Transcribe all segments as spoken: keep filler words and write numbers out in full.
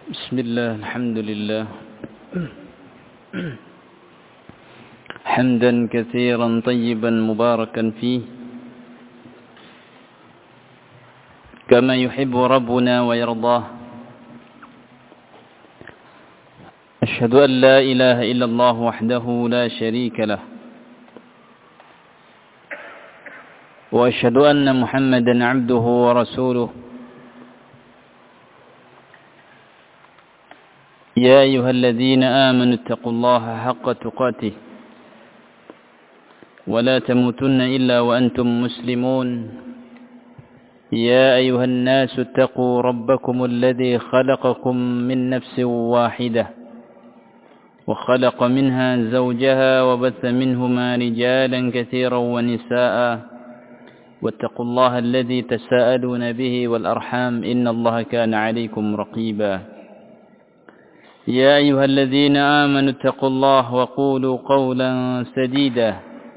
بسم الله الحمد لله حمدا كثيرا طيبا مباركا فيه كما يحب ربنا ويرضاه. أشهد أن لا إله إلا الله وحده لا شريك له، وأشهد أن محمدا عبده ورسوله. يا أيها الذين آمنوا اتقوا الله حق تقاته ولا تموتن إلا وأنتم مسلمون. يا أيها الناس اتقوا ربكم الذي خلقكم من نفس واحدة وخلق منها زوجها وبث منهما رجالا كثيرا ونساء، واتقوا الله الذي تساءلون به والأرحام إن الله كان عليكم رقيبا. يا أيها الذين آمنوا اتقوا الله وقولوا قولا سديدا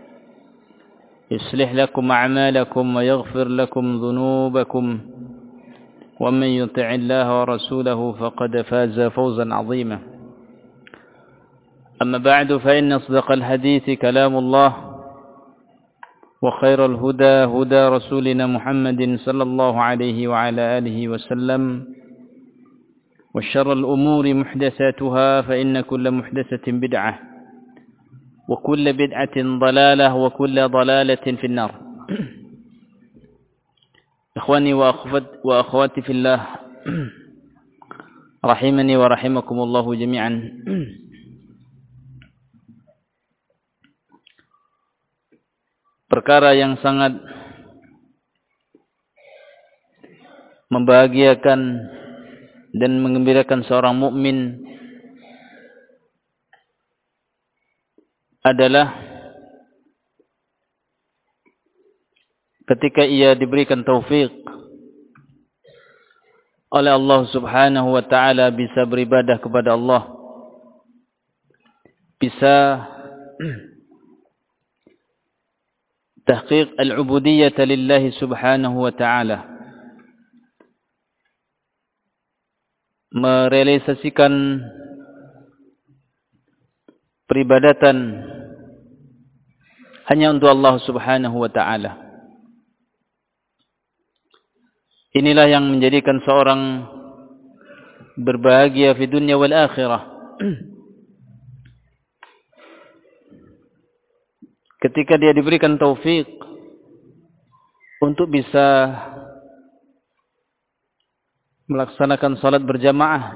يصلح لكم أعمالكم ويغفر لكم ذنوبكم، ومن يطع الله ورسوله فقد فاز فوزا عظيما. أما بعد، فإن أصدق الحديث كلام الله، وخير الهدى هدى رسولنا محمد صلى الله عليه وعلى آله وسلم، وشر الأمور محدثاتها، فإن كل محدثة بدعة، وكل بدعة ضلالة، وكل ضلالة في النار. إخواني وأخواتي في الله، رحمني ورحمكم الله جميعا. Perkara yang sangat membahagiakan dan menggembirakan seorang mukmin adalah ketika ia diberikan taufik oleh Allah Subhanahu wa taala bisa beribadah kepada Allah, bisa tahqiq al-ubudiyyah lillahi subhanahu wa ta'ala, merealisasikan peribadatan hanya untuk Allah subhanahu wa ta'ala. Inilah yang menjadikan seorang berbahagia di dunia wal akhirah. Ketika dia diberikan taufik untuk bisa melaksanakan salat berjamaah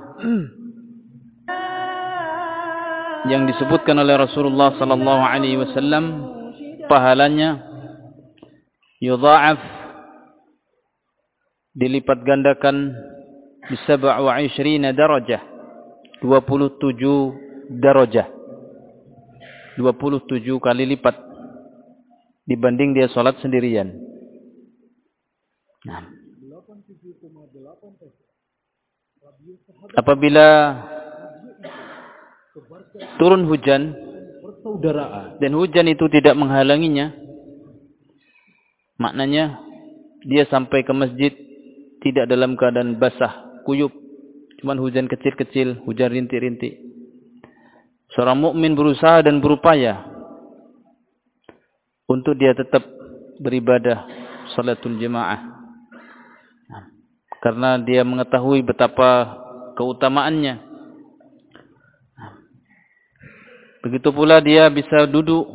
yang disebutkan oleh Rasulullah sallallahu alaihi wasallam, pahalanya yudha'af, dilipat gandakan bi sab'a wa ishrina darajah, dua puluh tujuh darajah, dua puluh tujuh kali lipat dibanding dia salat sendirian. Nah, apabila turun hujan dan hujan itu tidak menghalanginya, maknanya dia sampai ke masjid tidak dalam keadaan basah kuyup, cuman hujan kecil-kecil, hujan rintik-rintik. Seorang mukmin berusaha dan berupaya untuk dia tetap beribadah salatul jamaah, karena dia mengetahui betapa keutamaannya. Begitu pula dia bisa duduk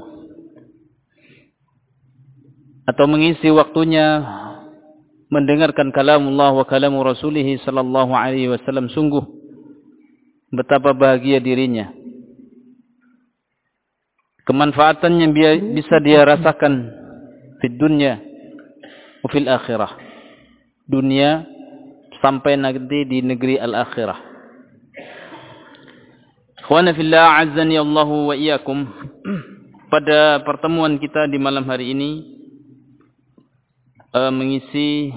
atau mengisi waktunya mendengarkan kalamullah wa kalamu rasulih sallallahu alaihi wasallam, sungguh betapa bahagia dirinya. Kemanfaatannya bisa dia rasakan di dunia wa fil akhirah, dunia sampai nanti di negeri al-akhirah. Ikhwana fillah, azzani Allahu wa iyyakum. Pada pertemuan kita di malam hari ini uh, mengisi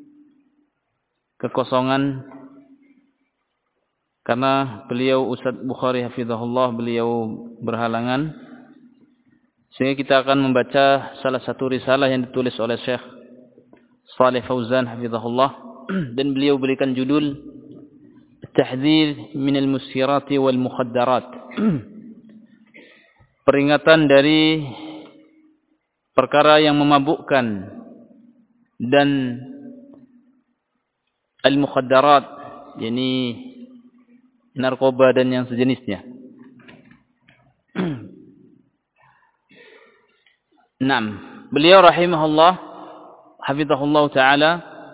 kekosongan karena beliau Ustaz Bukhari hafizahullah, beliau berhalangan, sehingga kita akan membaca salah satu risalah yang ditulis oleh Syekh Shalih Fauzan hafizahullah, dan beliau berikan judul at-tahdhir min al-muskirat wal mukhaddarat. Peringatan dari perkara yang memabukkan dan al-mukhaddarat, yakni narkoba dan yang sejenisnya. Naam, beliau rahimahullah hafizahullah taala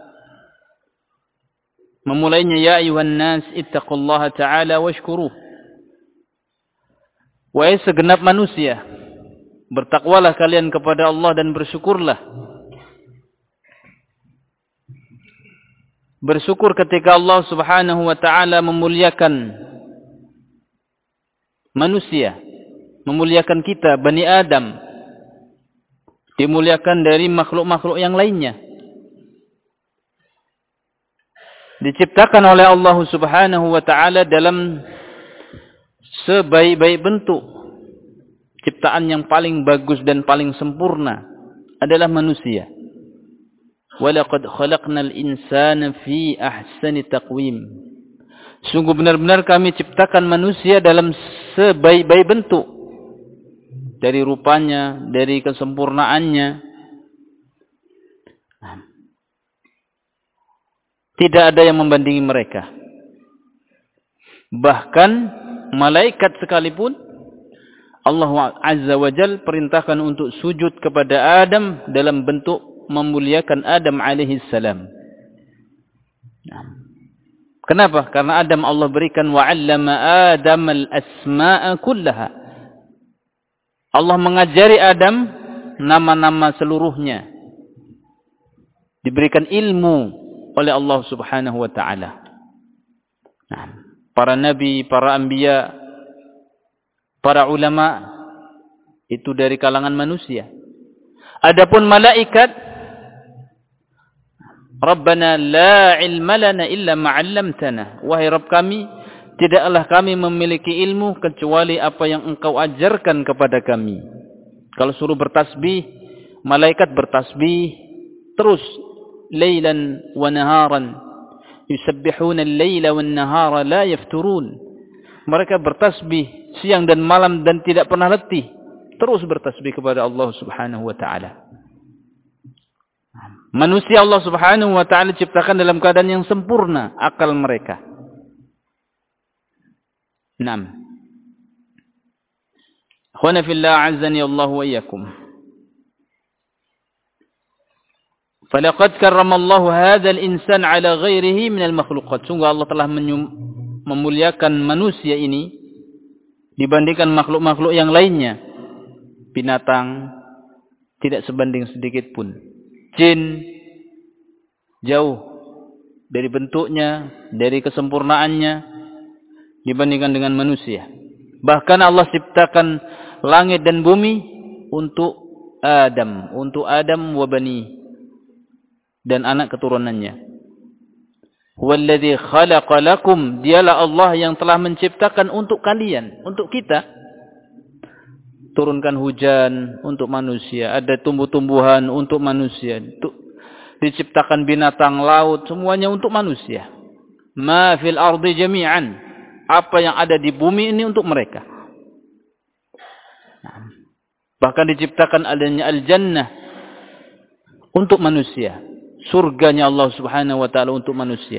memulainya, ya ayuhan nas ittaqullaha taala washkuruh. Wahai segenap manusia, bertakwalah kalian kepada Allah dan bersyukurlah. Bersyukur ketika Allah Subhanahu wa taala memuliakan manusia, memuliakan kita Bani Adam, dimuliakan dari makhluk-makhluk yang lainnya. Diciptakan oleh Allah Subhanahu wa taala dalam sebaik-baik bentuk. Ciptaan yang paling bagus dan paling sempurna adalah manusia. Walaqad khalaqnal insana fi ahsani taqwim. Sungguh benar-benar kami ciptakan manusia dalam sebaik-baik bentuk. Dari rupanya, dari kesempurnaannya. Tidak ada yang membandingi mereka. Bahkan malaikat sekalipun Allah Azza wa Jal perintahkan untuk sujud kepada Adam dalam bentuk memuliakan Adam alaihi salam. Kenapa? Karena Adam Allah berikan wa 'allama Adam al-asma'a kullaha. Allah mengajari Adam nama-nama seluruhnya. Diberikan ilmu oleh Allah Subhanahu wa taala. Nah, para nabi, para anbiya, para ulama itu dari kalangan manusia. Adapun malaikat, Rabbana la ilma lana illa ma 'allamtana. Wahai Rabb kami, tidaklah kami memiliki ilmu kecuali apa yang Engkau ajarkan kepada kami. Kalau suruh bertasbih, malaikat bertasbih terus, lailan wa naharan. Yusabbihuna al-laila wan nahara la yafturun. Mereka bertasbih siang dan malam dan tidak pernah letih. Terus bertasbih kepada Allah Subhanahu wa taala. Manusia Allah Subhanahu wa taala ciptakan dalam keadaan yang sempurna akal mereka. Naam. Akhwana fillah azzani Allah wa iyyakum. Falaqad karrama Allah hadzal insan ala ghairihi min al-makhluqat. Sungguh Allah telah memuliakan manusia ini dibandingkan makhluk-makhluk yang lainnya. Binatang tidak sebanding sedikit pun. Jin jauh dari bentuknya, dari kesempurnaannya dibandingkan dengan manusia. Bahkan Allah ciptakan langit dan bumi untuk Adam, untuk Adam wa bani dan anak keturunannya. Huwallazi khalaqa lakum, dialah Allah yang telah menciptakan untuk kalian, untuk kita. Turunkan hujan untuk manusia, ada tumbuh-tumbuhan untuk manusia, diciptakan binatang laut, semuanya untuk manusia. Ma fil ardi jami'an, apa yang ada di bumi ini untuk mereka. Bahkan diciptakan adanya al-jannah untuk manusia. Surganya Allah Subhanahu wa taala untuk manusia.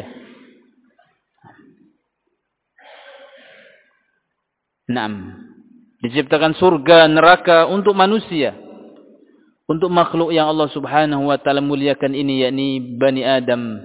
Naam. Diciptakan surga, neraka untuk manusia. Untuk makhluk yang Allah Subhanahu wa taala muliakan ini, yakni Bani Adam.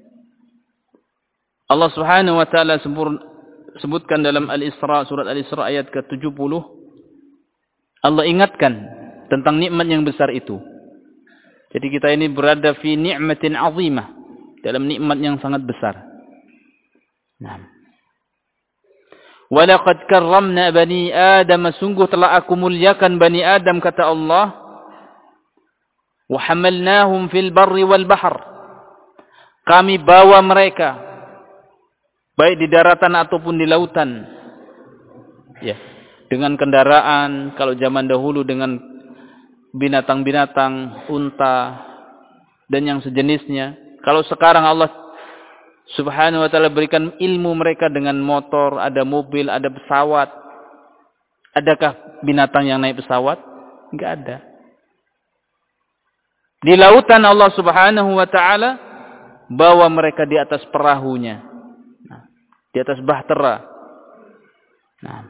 Allah Subhanahu wa taala sebutkan dalam Al-Isra, surat Al-Isra ayat ke tujuh puluh. Allah ingatkan tentang nikmat yang besar itu. Jadi kita ini berada fi ni'matin 'azimah, dalam nikmat yang sangat besar. Nah. Walaqad karramna bani Adam, sungguh telah aku muliakan Bani Adam, kata Allah. Wa hamalnahum fil barri wal bahr. Kami bawa mereka baik di daratan ataupun di lautan. Ya, dengan kendaraan, kalau zaman dahulu dengan binatang-binatang, unta dan yang sejenisnya. Kalau sekarang Allah Subhanahu wa ta'ala berikan ilmu mereka dengan motor, ada mobil, ada pesawat. Adakah binatang yang naik pesawat? Enggak ada. Di lautan Allah Subhanahu wa ta'ala bawa mereka di atas perahunya. Nah, di atas bahtera. Nah.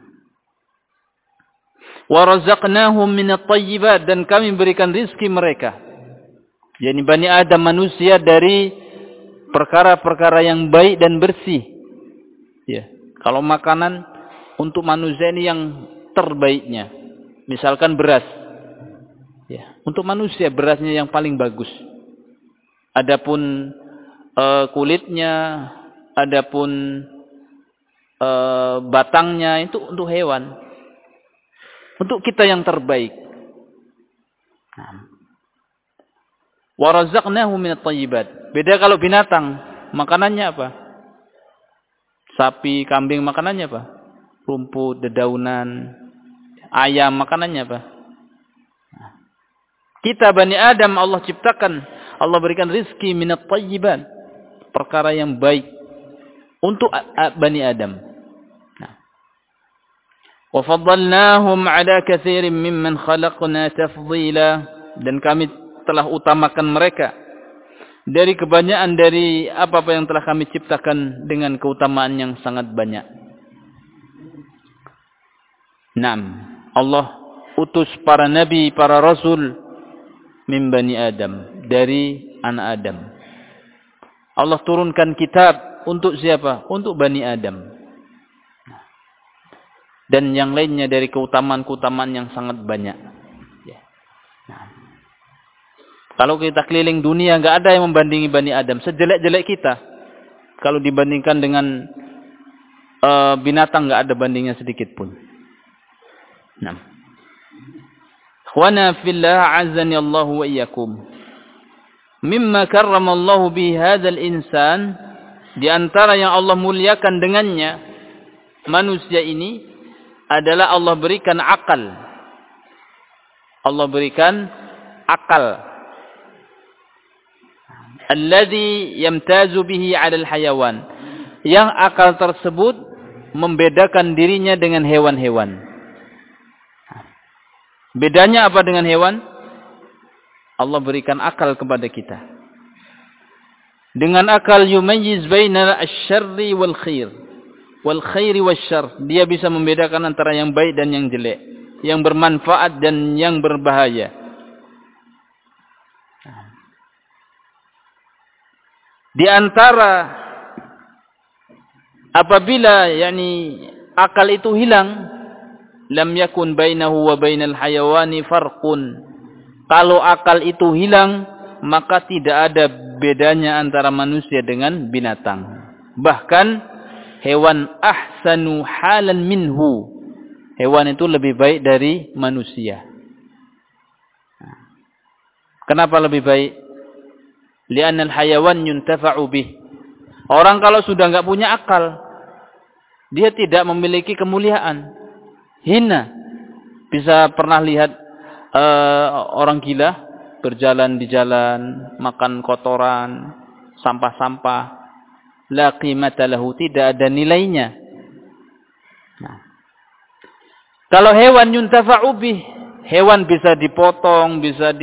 Wa razaqnahum minat thayyibat, dan kami berikan rizki mereka. Yani Bani Adam manusia dari perkara-perkara yang baik dan bersih. Ya. Kalau makanan untuk manusia ini yang terbaiknya. Misalkan beras. Ya. Untuk manusia berasnya yang paling bagus. Adapun e, kulitnya, adapun e, batangnya itu untuk hewan. Untuk kita yang terbaik. Wa razaqnahu minat thayyibat. Beda kalau binatang, makanannya apa? Sapi, kambing makanannya apa? Rumput, dedaunan. Ayam makanannya apa? Kita Bani Adam Allah ciptakan, Allah berikan rizki minat thayyibat, perkara yang baik untuk Bani Adam. Nah. Wa faddalnahum ala katsirin mimman khalaqna tafdhila, dan kami telah utamakan mereka dari kebanyakan dari apa-apa yang telah kami ciptakan dengan keutamaan yang sangat banyak. Naam, Allah utus para nabi, para rasul min Bani Adam, dari anak Adam. Allah turunkan kitab untuk siapa? Untuk Bani Adam. Dan yang lainnya dari keutamaan-keutamaan yang sangat banyak. Ya. Nah. Kalau kita keliling dunia, nggak ada yang membandingi Bani Adam. Sejelek-jelek kita, kalau dibandingkan dengan uh, binatang, nggak ada bandingnya sedikit pun. Nah. Ikhwana fillah, azani Allah wa iyyakum. Mimma karrama Allah bi hadzal insan, di antara yang Allah muliakan dengannya manusia ini adalah Allah berikan akal. Allah berikan akal. Alladzi yamtazu bihi 'alal hayawan. Yang akal tersebut membedakan dirinya dengan hewan-hewan. Bedanya apa dengan hewan? Allah berikan akal kepada kita. Dengan akal yumayyiz baina asy-syarri wal khair. Wal khairi wasyarr. Dia bisa membedakan antara yang baik dan yang jelek, yang bermanfaat dan yang berbahaya. Di antara apabila yakni akal itu hilang, lam yakun bainahu wa bainal hayawani farqun. Kalau akal itu hilang, maka tidak ada bedanya antara manusia dengan binatang. Bahkan hewan ahsanu halan minhu. Hewan itu lebih baik dari manusia. Kenapa lebih baik? Li'anna al-hayawan yuntafa'u bih. Orang kalau sudah enggak punya akal, dia tidak memiliki kemuliaan. Hina. Bisa pernah lihat uh, orang gila berjalan di jalan, makan kotoran, sampah-sampah. La qimata lahu, tidak ada nilainya. Nah. Kalau hewan yuntafa'u bih, hewan bisa dipotong, bisa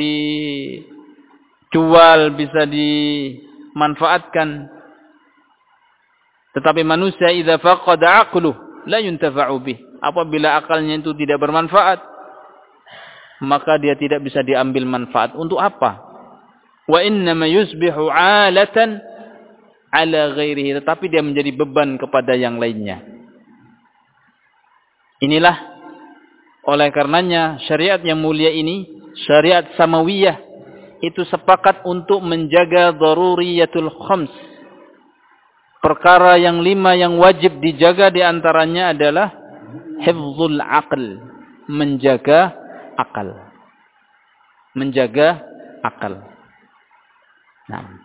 dijual, bisa dimanfaatkan. Tetapi manusia idza faqada aqluh la yuntafa'u bih. Apabila akalnya itu tidak bermanfaat, maka dia tidak bisa diambil manfaat. Untuk apa? Wa innama yusbihu 'alatan 'ala ghairihi, tetapi dia menjadi beban kepada yang lainnya. Inilah oleh karenanya syariat yang mulia ini, syariat samawiyah, itu sepakat untuk menjaga daruriyatul khams. Perkara yang lima yang wajib dijaga di antaranya adalah hifzul aql, menjaga akal. Menjaga akal. Nah.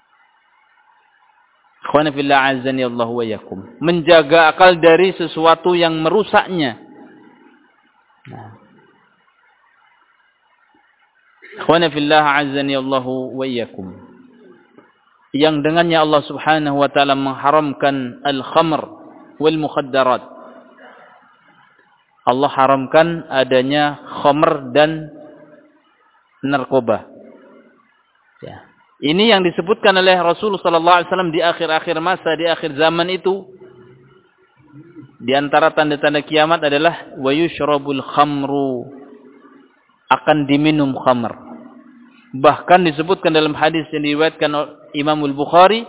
Ikhwana fillah azani Allah wa yakum. Menjaga akal dari sesuatu yang merusaknya. Nah. Ikhwana fillah azani Allah wa yakum. yang dengannya Allah Subhanahu wa taala mengharamkan al-khamr wal mukhaddarat. Allah haramkan adanya khamr dan narkoba. Ya. Ini yang disebutkan oleh Rasulullah sallallahu alaihi wasallam di akhir-akhir masa, di akhir zaman itu. Di antara tanda-tanda kiamat adalah wa yushrabul khamru, akan diminum khamr. Bahkan disebutkan dalam hadis yang diriwayatkan oleh Imam Al-Bukhari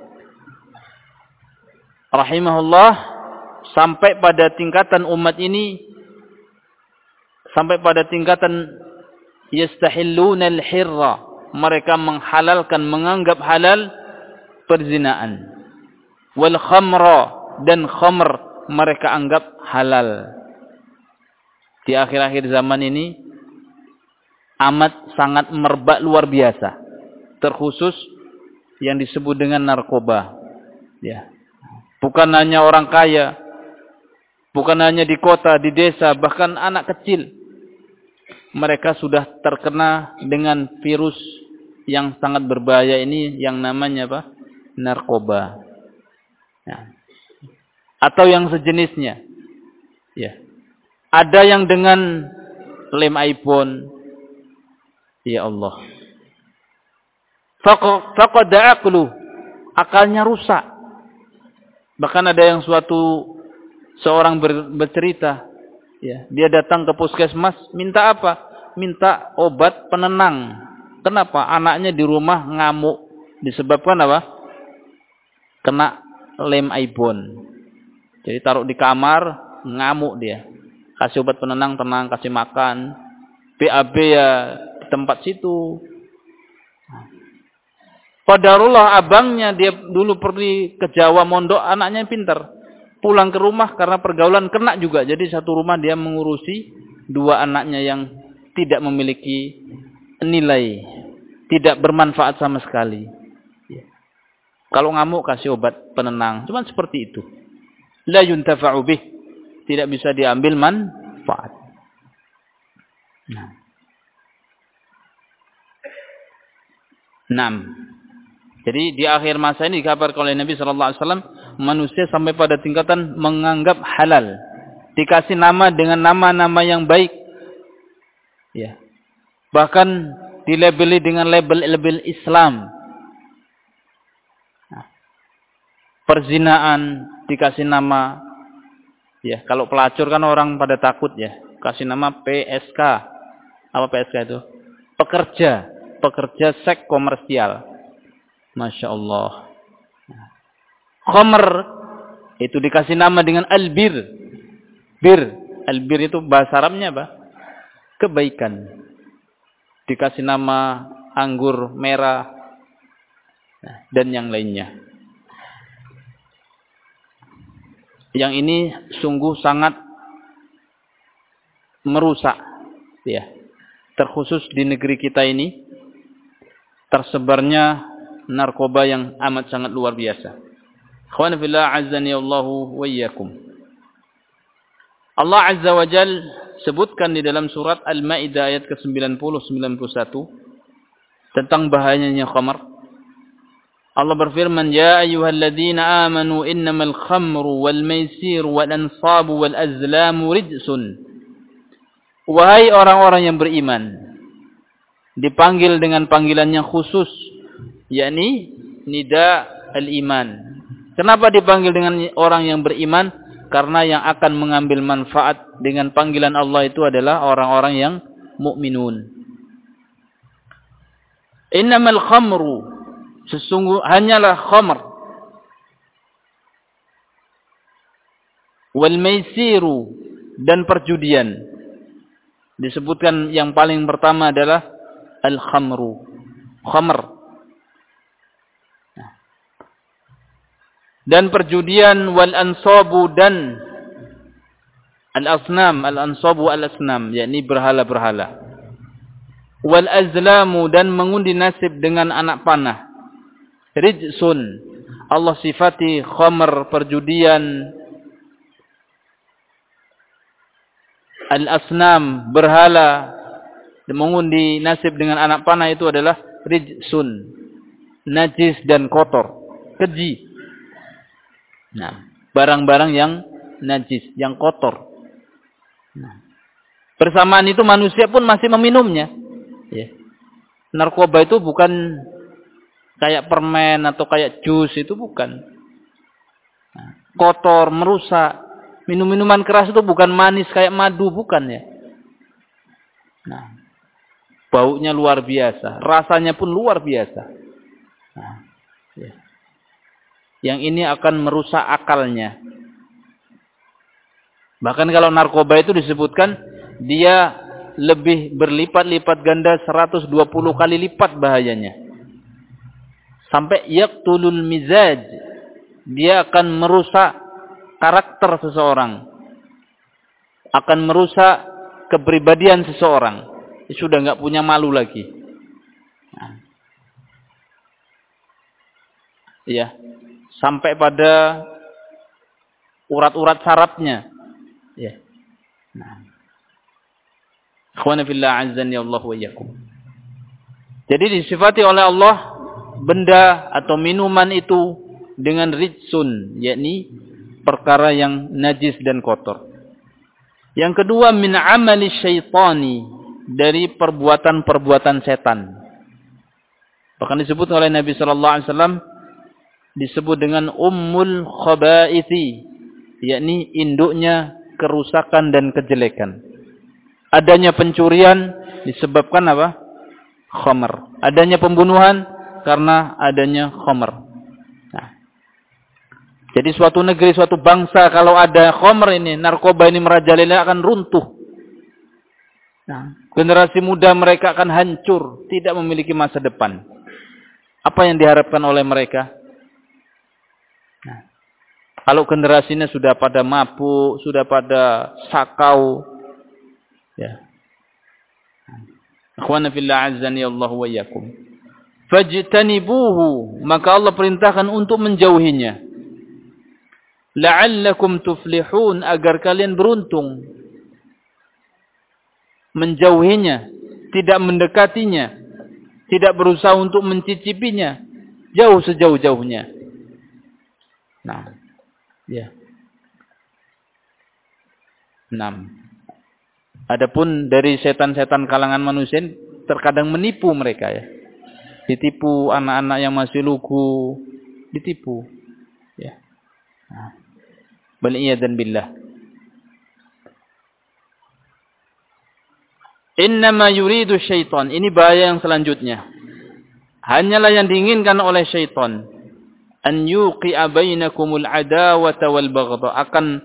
rahimahullah, sampai pada tingkatan umat ini, sampai pada tingkatan yastahilluna al-hirra, mereka menghalalkan, menganggap halal perzinaan. Wal khamra, dan khamr mereka anggap halal. Di akhir-akhir zaman ini amat sangat merebak luar biasa, terkhusus yang disebut dengan narkoba. Ya. Bukan hanya orang kaya, bukan hanya di kota, di desa, bahkan anak kecil, mereka sudah terkena dengan virus yang sangat berbahaya ini, yang namanya apa? Narkoba. Ya. Atau yang sejenisnya. Ya. Ada yang dengan lem iPhone. Ya Allah. Faqada aqlu, akalnya rusak. Bahkan ada yang suatu seorang ber, bercerita, ya, dia datang ke puskesmas, minta apa? Minta obat penenang. Kenapa? Anaknya di rumah ngamuk, disebabkan apa? Kena lem iPhone. Jadi taruh di kamar, ngamuk dia. Kasih obat penenang, tenang, kasih makan. B A B ya di tempat situ. Qadarullah, abangnya dia dulu pergi ke Jawa mondok, anaknya pintar. Pulang ke rumah karena pergaulan kena juga. Jadi satu rumah dia mengurusi dua anaknya yang tidak memiliki nilai, tidak bermanfaat sama sekali. Kalau ngamuk kasih obat penenang, cuman seperti itu. La yuntafa'u bih, tidak bisa diambil manfaat. Nah. Naam. Jadi di akhir masa ini dikabarkan oleh Nabi sallallahu alaihi wasallam, manusia sampai pada tingkatan menganggap halal, dikasih nama dengan nama-nama yang baik. Ya. Bahkan dilabeli dengan label-label Islam. Nah. Perzinaan dikasih nama, ya, kalau pelacur kan orang pada takut ya, kasih nama P S K. Apa P S K itu? Pekerja, pekerja seks komersial. Masya Allah. Khamr itu dikasih nama dengan albir. Bir, albir itu bahasa Arabnya apa? Kebaikan. Dikasih nama anggur merah dan yang lainnya. Yang ini sungguh sangat merusak, ya. Terkhusus di negeri kita ini tersebarnya narkoba yang amat sangat luar biasa. Khawani fillah, azzani Allahu wa iyyakum. Allah Azza wa Jal sebutkan di dalam surat Al-Maidah ayat ke sembilan puluh sampai sembilan puluh satu tentang bahayanya khamr. Allah berfirman, "Ya ayyuhalladzina amanu innamal khamru wal maisir wal ansabu wal azlamu rijsun." Wahai orang-orang yang beriman, dipanggil dengan panggilan yang khusus, yakni nida al-iman. Kenapa dipanggil dengan orang yang beriman? Karena yang akan mengambil manfaat dengan panggilan Allah itu adalah orang-orang yang mukminun. Innamal khamru, sesungguh hanyalah khamr, wal maisiru, dan perjudian. Disebutkan yang paling pertama adalah al-khamru, khamr. Dan perjudian, wal ansabu, dan al-asnam, al-ansabu al-asnam, yakni berhala-berhala. Wal azlamu, dan mengundi nasib dengan anak panah. Rijsun, Allah sifati khamr, perjudian, al-asnam, berhala, dan mengundi nasib dengan anak panah itu adalah rijsun. najis dan kotor, keji. Nah, barang-barang yang najis, yang kotor. Nah, bersamaan itu manusia pun masih meminumnya. Ya. Narkoba itu bukan kayak permen atau kayak jus, itu bukan. Nah, kotor, merusak. Minum-minuman keras itu bukan manis kayak madu, bukan ya. Nah, baunya luar biasa, rasanya pun luar biasa. Nah, ya. Yang ini akan merusak akalnya. Bahkan kalau narkoba itu disebutkan dia lebih berlipat-lipat ganda seratus dua puluh kali lipat bahayanya. Sampai yaqtulul mizaj. Dia akan merusak karakter seseorang. Akan merusak kepribadian seseorang. Dia sudah enggak punya malu lagi. Nah. Ya. Sampai pada urat-urat sarafnya. Ya. Nah. Akhwana fillah azzani Allah wa iyyakum. Jadi disifati oleh Allah benda atau minuman itu dengan rijsun, yakni perkara yang najis dan kotor. Yang kedua, min amali syaitani, dari perbuatan-perbuatan setan. Bahkan disebut oleh Nabi sallallahu alaihi wasallam disebut dengan ummul khabaithi, yakni induknya kerusakan dan kejelekan. Adanya pencurian disebabkan apa? Khamar. Adanya pembunuhan karena adanya khamar. Nah. Jadi suatu negeri, suatu bangsa kalau ada khamar ini, narkoba ini merajalela, akan runtuh. Nah, generasi muda mereka akan hancur, tidak memiliki masa depan. Apa yang diharapkan oleh mereka? Nah, kalau generasinya sudah pada mabuk, sudah pada sakau, ya. Akhwana fillah azzani Allah wa iyyakum. Fajtanibuhu, maka Allah perintahkan untuk menjauhinya. La'allakum tuflihun, agar kalian beruntung. Menjauhinya, tidak mendekatinya, tidak berusaha untuk mencicipinya, jauh sejauh-jauhnya. Nah, ya. Enam. Adapun dari setan-setan kalangan manusia terkadang menipu mereka ya. Ditipu anak-anak yang masih lugu, ditipu. Ya. Nah. Bal'iyadzan billah. Innama yuridu syaitan. Ini bahaya yang selanjutnya. Hanyalah yang diinginkan oleh syaitan. An yuqi'a bainakumul adawata wal baghdha, akan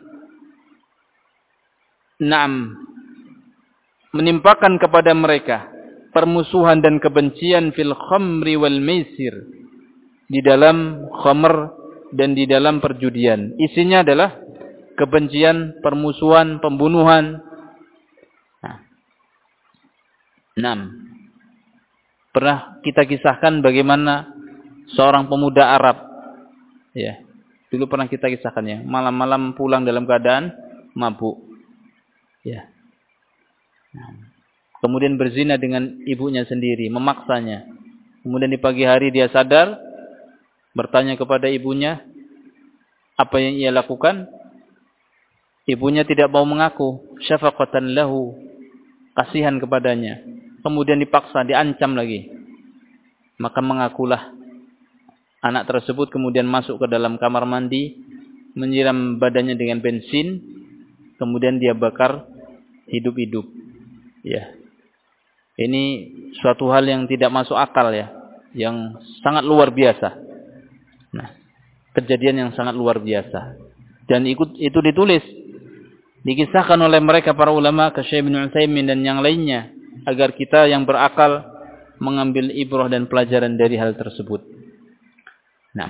na'am menimpakan kepada mereka permusuhan dan kebencian fil khamri wal maisir, di dalam khamr dan di dalam perjudian. Isinya adalah kebencian, permusuhan, pembunuhan. Nah. Enam. Pernah kita kisahkan bagaimana seorang pemuda Arab, ya, dulu pernah kita kisahkan ya, malam-malam pulang dalam keadaan mabuk, ya. Nah. Kemudian berzina dengan ibunya sendiri, memaksanya. Kemudian di pagi hari dia sadar, bertanya kepada ibunya apa yang ia lakukan. Ibunya tidak mau mengaku, syafaqatan lahu, kasihan kepadanya. Kemudian dipaksa, diancam lagi. Maka mengakulah. Anak tersebut kemudian masuk ke dalam kamar mandi, menyiram badannya dengan bensin, kemudian dia bakar hidup-hidup. Ya. Ini suatu hal yang tidak masuk akal ya, yang sangat luar biasa. Nah, kejadian yang sangat luar biasa. Dan ikut itu ditulis, dikisahkan oleh mereka para ulama, Syekh Ibnu Utsaimin dan yang lainnya, agar kita yang berakal mengambil ibrah dan pelajaran dari hal tersebut. Nah,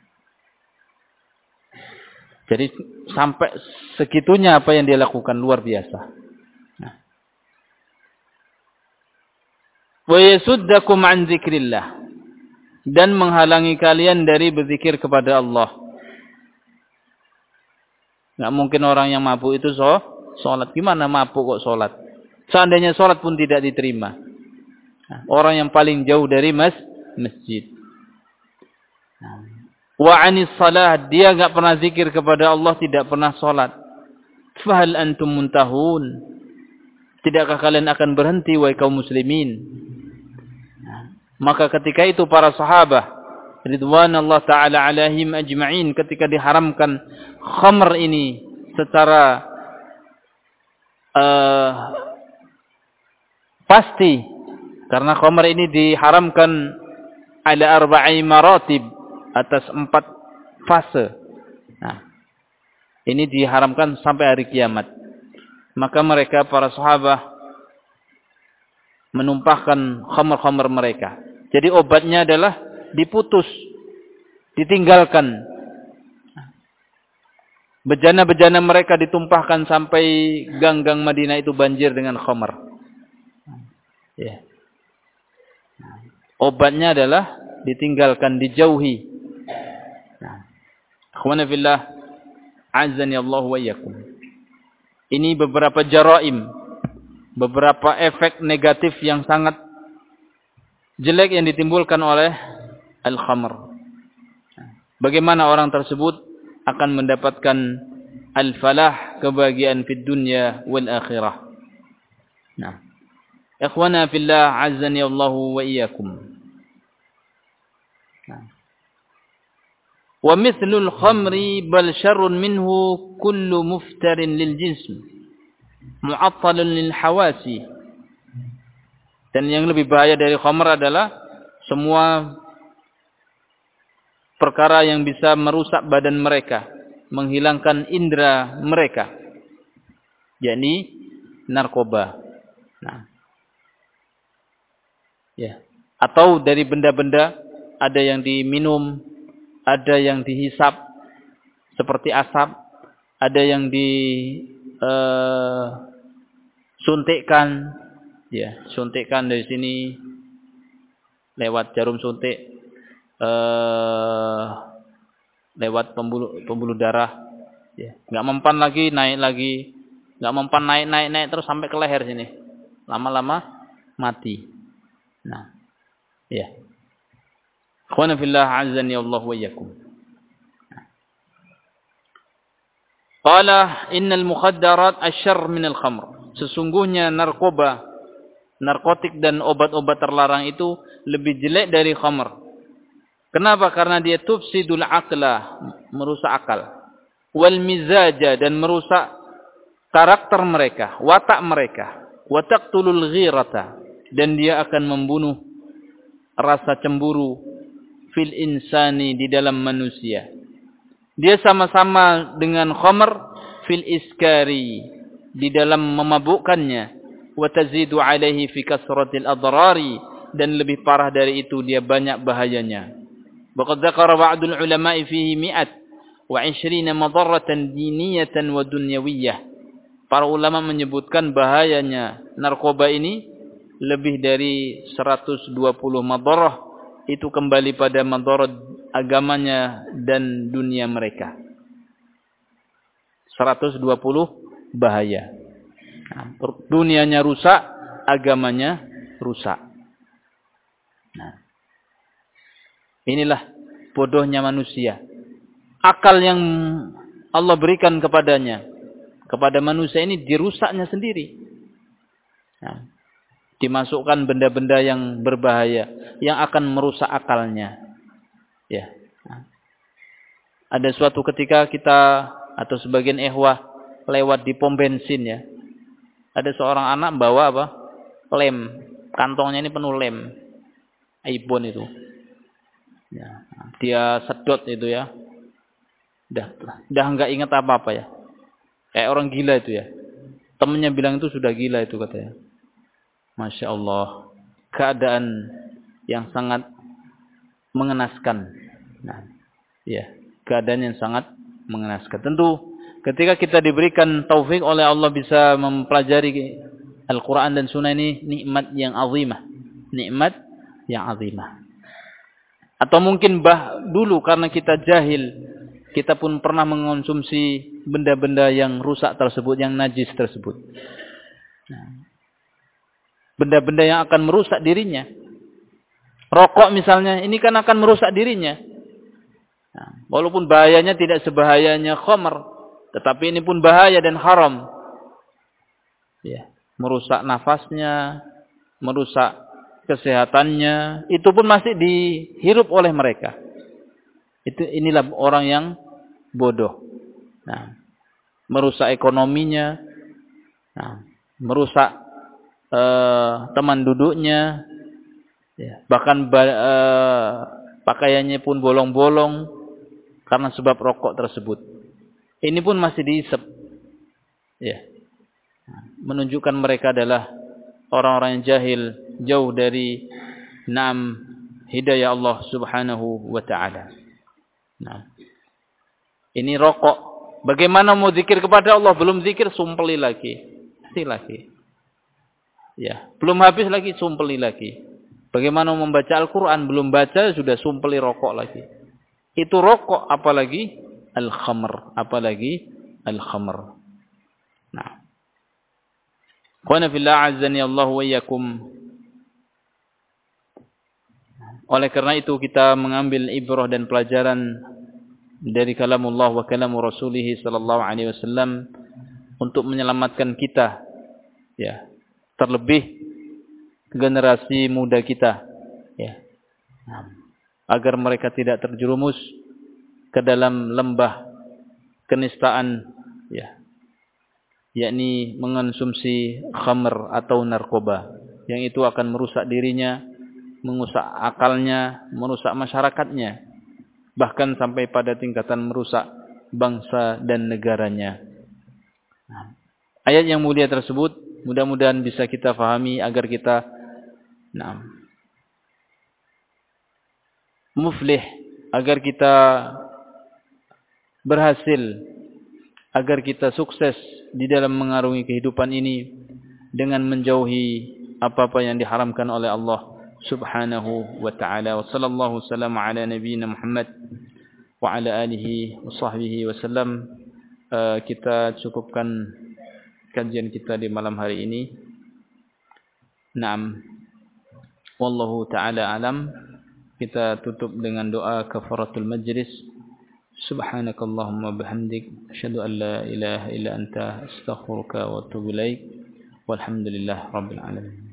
jadi sampai segitunya apa yang dia lakukan luar biasa. Nah. Wa yasuddakum an dzikrillah, dan menghalangi kalian dari berzikir kepada Allah. Enggak mungkin orang yang mabuk itu so, salat. Gimana mabuk kok salat? Seandainya salat pun tidak diterima. Nah, orang yang paling jauh dari mas, masjid. Wa anis salah, dia enggak pernah zikir kepada Allah, tidak pernah salat. Fahal antum muntahun? Tidakkah kalian akan berhenti wahai kaum muslimin? Maka ketika itu para sahabat ridwanullah taala alaihim ajma'in, ketika diharamkan khamr ini secara uh, pasti, karena khamr ini diharamkan ala arba'i maratib, atas empat fase. Nah, ini diharamkan sampai hari kiamat. Maka mereka para sahabat menumpahkan khamr-khamr mereka. Jadi obatnya adalah diputus, ditinggalkan. Bejana-bejana mereka ditumpahkan sampai gang-gang Madinah itu banjir dengan khamr. Ya. Obatnya adalah ditinggalkan, dijauhi. Akhwana fillah, azani Allah wa iyyakum. Ini beberapa jaraim, beberapa efek negatif yang sangat jelek yang ditimbulkan oleh al-khamr. Bagaimana orang tersebut akan mendapatkan al-falah, kebahagiaan fid dunya wal akhirah. Nah, ikhwana fillah, azani Allah wa iyyakum. Nah. Wa mithlul khamri bal syarrun minhu kullu muftarin lil jism mu'attalun lil hawasi. Dan yang lebih bahaya dari khamr adalah semua perkara yang bisa merusak badan mereka, menghilangkan indera mereka, yakni narkoba. Nah, ya, atau dari benda-benda, ada yang diminum, ada yang dihisap seperti asap, ada yang disuntikkan, ya, suntikkan dari sini lewat jarum suntik, uh, lewat pembuluh pembuluh darah, ya, nggak mempan lagi, naik lagi, nggak mempan, naik naik naik terus sampai ke leher sini, lama-lama mati. Nah, ya. Akhwana fillah, azani Allah wa iyyakum. Qala innal mukhaddarat asyarr minal khamr. Sesungguhnya narkoba, narkotik dan obat-obat terlarang itu lebih jelek dari khamr. Kenapa? Karena dia tufsidul aqla, merusak akal. Wal mizaja, dan merusak karakter mereka, watak mereka. Wa taqtulul ghirata, dan dia akan membunuh rasa cemburu fil insani, di dalam manusia. Dia sama-sama dengan khamr fil iskari, di dalam memabukkannya. Wa tazidu alaihi fi kasratil adrari, dan lebih parah dari itu, dia banyak bahayanya. Waqad dzakara ba'dul ulama'i fihi mi'at wa ishrina madarratan diniyatan wa dunyawiyyah. Para ulama menyebutkan bahayanya narkoba ini lebih dari seratus dua puluh madarrah, itu kembali pada madarat agamanya dan dunia mereka. seratus dua puluh bahaya. Nah, dunianya rusak, agamanya rusak. Nah, inilah bodohnya manusia. Akal yang Allah berikan kepadanya, kepada manusia ini, dirusaknya sendiri. Nah, dimasukkan benda-benda yang berbahaya, yang akan merusak akalnya. Ya. Ada suatu ketika kita atau sebagian ikhwah lewat di pom bensin, ya. Ada seorang anak bawa apa? Lem. Kantongnya ini penuh lem. Ibon itu. Ya. Dia sedot itu, ya. Dah, dah enggak ingat apa-apa, ya. Kayak orang gila itu, ya. Temennya bilang itu sudah gila itu, katanya. Masya Allah, keadaan yang sangat mengenaskan. Nah, ya, keadaan yang sangat mengenaskan. Tentu, ketika kita diberikan taufik oleh Allah bisa mempelajari Al-Quran dan Sunnah ini, nikmat yang azimah, nikmat yang azimah. Atau mungkin bah dulu karena kita jahil, kita pun pernah mengonsumsi benda-benda yang rusak tersebut, yang najis tersebut. Nah, benda-benda yang akan merusak dirinya. Rokok misalnya, ini kan akan merusak dirinya. Nah, walaupun bahayanya tidak sebahayanya khamr, tetapi ini pun bahaya dan haram. Ya, merusak nafasnya, merusak kesehatannya, itu pun masih dihirup oleh mereka. Itu inilah orang yang bodoh. Nah, merusak ekonominya, nah, merusak uh, teman duduknya, ya, bahkan uh, pakaiannya pun bolong-bolong karena sebab rokok tersebut. Ini pun masih dihisap, ya, menunjukkan mereka adalah orang-orang yang jahil, jauh dari naam hidayah Allah Subhanahu wa taala. Nah, ini rokok. Bagaimana mau zikir kepada Allah? Belum zikir, sumpeli lagi. Mesti lagi. Ya, belum habis lagi, sumpeli lagi. Bagaimana membaca Al-Quran? Belum baca, sudah sumpeli rokok lagi. Itu rokok, apalagi al-khamr. Apalagi al-khamr. Nah. Qana fillah azzani Allah wa iyyakum. Oleh karena itu kita mengambil ibrah dan pelajaran dari kalamullah wa kalamu rasulih sallallahu alaihi wasallam untuk menyelamatkan kita, ya, terlebih generasi muda kita, ya, agar mereka tidak terjerumus ke dalam lembah kenistaan, ya, yakni mengonsumsi khamr atau narkoba, yang itu akan merusak dirinya, merusak akalnya, merusak masyarakatnya, bahkan sampai pada tingkatan merusak bangsa dan negaranya. Nah, ayat yang mulia tersebut mudah-mudahan bisa kita fahami agar kita nah, muflih, agar kita berhasil, agar kita sukses di dalam mengarungi kehidupan ini dengan menjauhi apa-apa yang diharamkan oleh Allah Subhanahu wa ta'ala. Wa sallallahu wasallam ala nabiyyina Muhammad wa ala alihi wa sahbihi wasallam. Uh, kita cukupkan kajian kita di malam hari ini. Naam. Wallahu ta'ala alam. Kita tutup dengan doa kafaratul majlis. Subhanakallahumma bihamdik asyhadu an la ilaha illa anta astaghfiruka wa atubu ilaik. Walhamdulillah rabbil alamin.